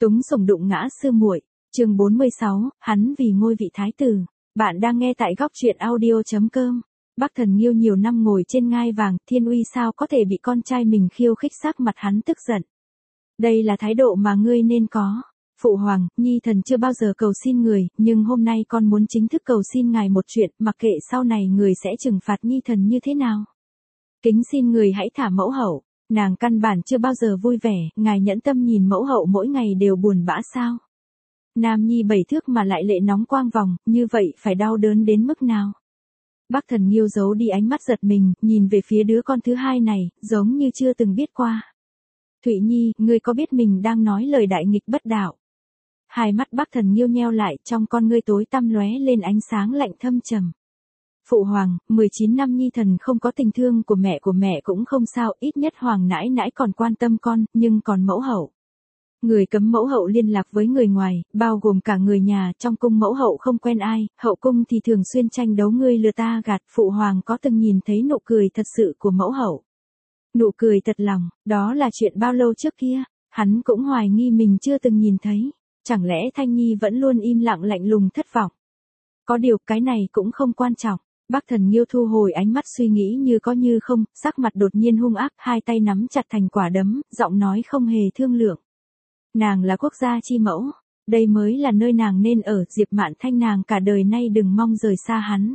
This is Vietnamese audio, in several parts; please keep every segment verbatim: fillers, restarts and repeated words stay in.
Túng sủng đụng ngã sư muội, chương bốn mươi sáu, hắn vì ngôi vị thái tử. Bạn đang nghe tại góc truyện audio chấm com. Bắc Thần Nghiêu nhiều năm ngồi trên ngai vàng, thiên uy sao có thể bị con trai mình khiêu khích, sắc mặt hắn tức giận. Đây là thái độ mà ngươi nên có. Phụ hoàng, nhi thần chưa bao giờ cầu xin người, nhưng hôm nay con muốn chính thức cầu xin ngài một chuyện, mặc kệ sau này người sẽ trừng phạt nhi thần như thế nào. Kính xin người hãy thả mẫu hậu. Nàng căn bản chưa bao giờ vui vẻ, ngài nhẫn tâm nhìn mẫu hậu mỗi ngày đều buồn bã sao? Nam nhi bảy thước mà lại lệ nóng quang vòng, như vậy phải đau đớn đến mức nào? Bắc Thần Nghiêu giấu đi ánh mắt giật mình, nhìn về phía đứa con thứ hai này, giống như chưa từng biết qua. Thụy Nhi, ngươi có biết mình đang nói lời đại nghịch bất đạo? Hai mắt Bắc Thần Nghiêu nheo lại, trong con ngươi tối tăm lóe lên ánh sáng lạnh thâm trầm. Phụ hoàng, mười chín năm nhi thần không có tình thương của mẹ của mẹ cũng không sao, ít nhất hoàng nãi nãi còn quan tâm con, nhưng còn mẫu hậu. Người cấm mẫu hậu liên lạc với người ngoài, bao gồm cả người nhà, trong cung mẫu hậu không quen ai, hậu cung thì thường xuyên tranh đấu ngươi lừa ta gạt, phụ hoàng có từng nhìn thấy nụ cười thật sự của mẫu hậu. Nụ cười thật lòng, đó là chuyện bao lâu trước kia, hắn cũng hoài nghi mình chưa từng nhìn thấy, chẳng lẽ Thanh Nhi vẫn luôn im lặng lạnh lùng thất vọng. Có điều cái này cũng không quan trọng. Bắc Thần Nghiêu thu hồi ánh mắt suy nghĩ như có như không, sắc mặt đột nhiên hung ác, hai tay nắm chặt thành quả đấm, giọng nói không hề thương lượng. Nàng là quốc gia chi mẫu, đây mới là nơi nàng nên ở, Diệp Mạn Thanh nàng cả đời nay đừng mong rời xa hắn.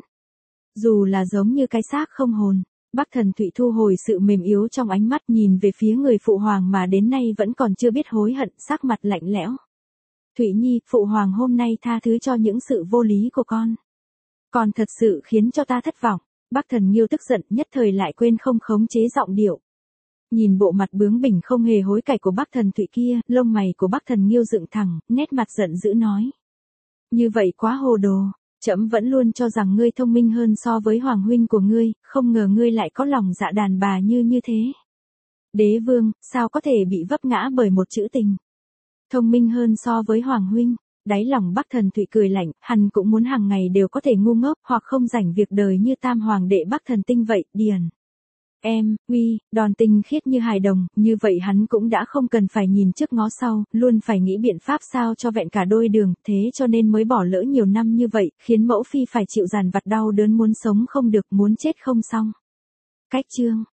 Dù là giống như cái xác không hồn, Bắc Thần Thụy thu hồi sự mềm yếu trong ánh mắt, nhìn về phía người phụ hoàng mà đến nay vẫn còn chưa biết hối hận, sắc mặt lạnh lẽo. Thụy Nhi, phụ hoàng hôm nay tha thứ cho những sự vô lý của con. Còn thật sự khiến cho ta thất vọng. Bắc Thần Nghiêu tức giận, nhất thời lại quên không khống chế giọng điệu. Nhìn bộ mặt bướng bỉnh không hề hối cải của Bắc Thần Thụy kia, lông mày của Bắc Thần Nghiêu dựng thẳng, nét mặt giận dữ nói. Như vậy quá hồ đồ, trẫm vẫn luôn cho rằng ngươi thông minh hơn so với hoàng huynh của ngươi, không ngờ ngươi lại có lòng dạ đàn bà như như thế. Đế vương, sao có thể bị vấp ngã bởi một chữ tình? Thông minh hơn so với hoàng huynh. Đáy lòng Bắc Thần Thụy cười lạnh, hắn cũng muốn hàng ngày đều có thể ngu ngốc, hoặc không rảnh việc đời như tam hoàng đệ Bắc Thần Tinh vậy, điền. Em, uy, đòn tinh khiết như hài đồng, như vậy hắn cũng đã không cần phải nhìn trước ngó sau, luôn phải nghĩ biện pháp sao cho vẹn cả đôi đường, thế cho nên mới bỏ lỡ nhiều năm như vậy, khiến mẫu phi phải chịu dằn vặt đau đớn, muốn sống không được, muốn chết không xong. Cách chương.